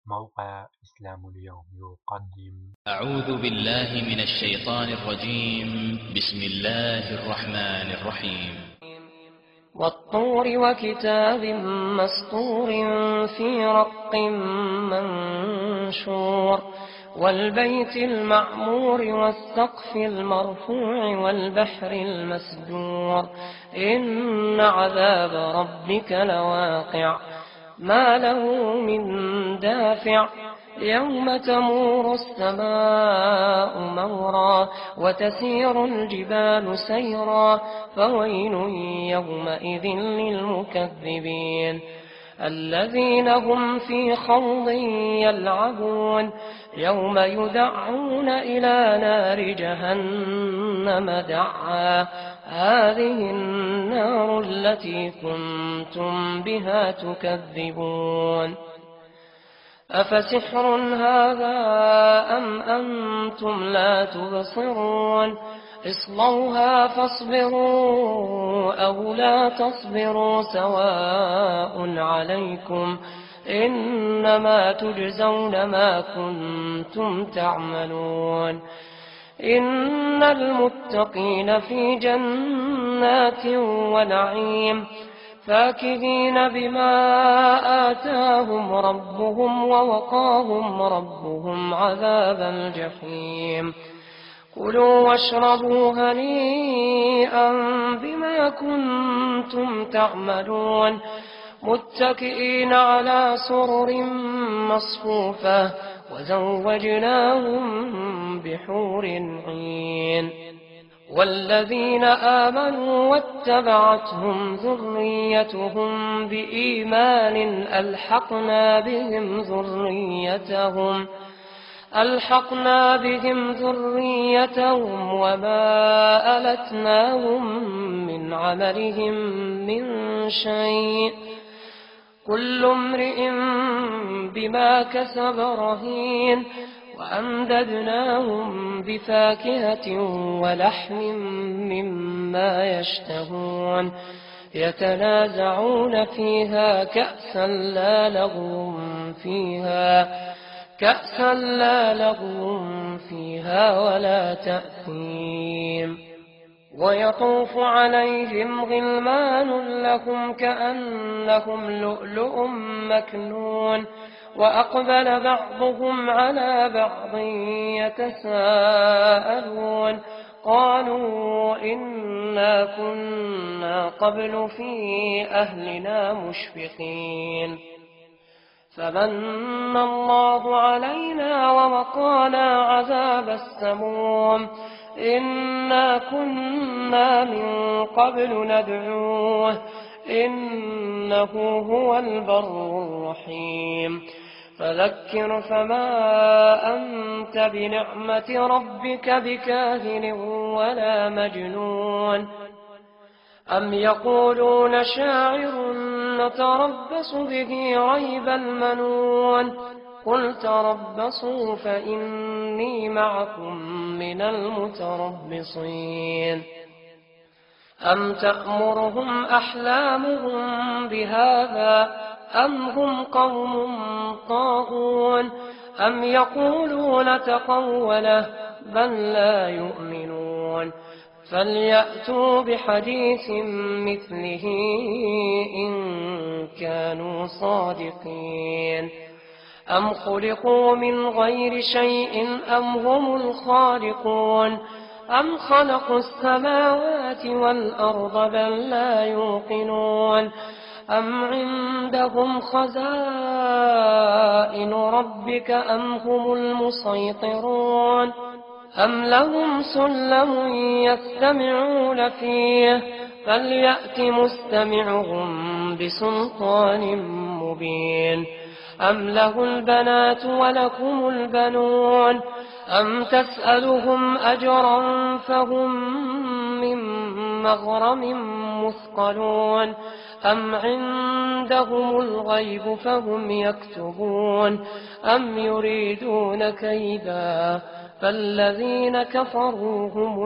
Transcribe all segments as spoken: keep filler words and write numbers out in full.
موقع إسلام اليوم يقدم. أعوذ بالله من الشيطان الرجيم. بسم الله الرحمن الرحيم. والطور وكتاب مسطور في رق منشور والبيت المعمور والسقف المرفوع والبحر المسجور إن عذاب ربك لواقع ما له من دافع يوم تمور السماء مورا وتسير الجبال سيرا فويل يومئذ للمكذبين الذين هم في خوض يلعبون يوم يدعون إلى نار جهنم دعا هذه النار التي كنتم بها تكذبون أفسحر هذا أم أنتم لا تبصرون اصلوها فاصبروا أو لا تصبروا سواء عليكم إنما تجزون ما كنتم تعملون إن المتقين في جنات ونعيم فاكهين بما آتاهم ربهم ووقاهم ربهم عذاب الجحيم كلوا واشربوا هنيئا بما كنتم تعملون متكئين على سرر مصفوفة وزوجناهم بحور عين والذين آمنوا واتبعتهم ذريتهم بإيمان ألحقنا بهم ذريتهم ألحقنا بهم ذريتهم وما ألتناهم من عملهم من شيء كل امرئ بما كسب رهين وأمددناهم بفاكهة ولحم مما يشتهون يتنازعون فيها كأسا لا لغو فيها كأسا لا لغو فيها ولا تأثيم ويطوف عليهم غلمان لهم كأنهم لؤلؤ مكنون وأقبل بعضهم على بعض يتساءلون قالوا إنا كنا قبل في أهلنا مشفقين فمن الله علينا ووقانا عذاب السموم إنا كنا من قبل ندعوه إنه هو البر الرحيم فذكر فما أنت بنعمة ربك بكاهن ولا مجنون أم يقولون شاعر نتربص به ريب المنون قل تربصوا فإني معكم من المتربصين أم تأمرهم أحلامهم بهذا أم هم قوم طاغون أم يقولون تقوله بل لا يؤمنون فليأتوا بحديث مثله إن كانوا صادقين أم خلقوا من غير شيء أم هم الخالقون أم خلقوا السماوات والأرض بل لا يوقنون أم عندهم خزائن ربك أم هم المسيطرون أم لهم سلم يستمعون فيه فليأت مستمعهم بسلطان مبين أم له البنات ولكم البنون أم تسألهم أجرا فهم من مغرم مثقلون أم عندهم الغيب فهم يكتبون أم يريدون كيدا فالذين كفروا هم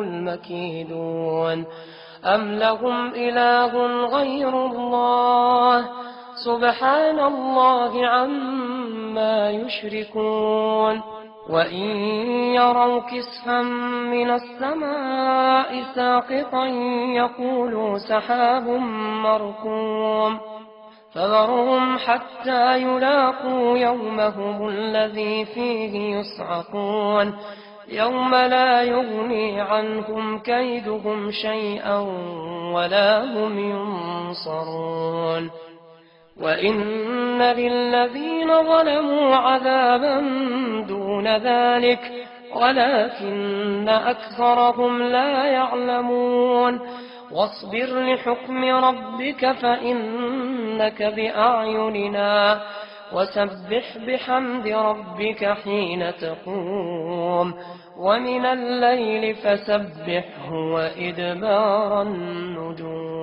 المكيدون أم لهم إله غير الله سبحان الله عما يشركون وإن يروا كسفا من السماء ساقطا يقولوا سحاب مركوم فذرهم حتى يلاقوا يومهم الذي فيه يصعقون يوم لا يغني عنهم كيدهم شيئا ولا هم ينصرون وإن للذين ظلموا عذابا دون ذلك ولكن أكثرهم لا يعلمون واصبر لحكم ربك فإنك بأعيننا وسبح بحمد ربك حين تقوم ومن الليل فسبحه وإدبار النجوم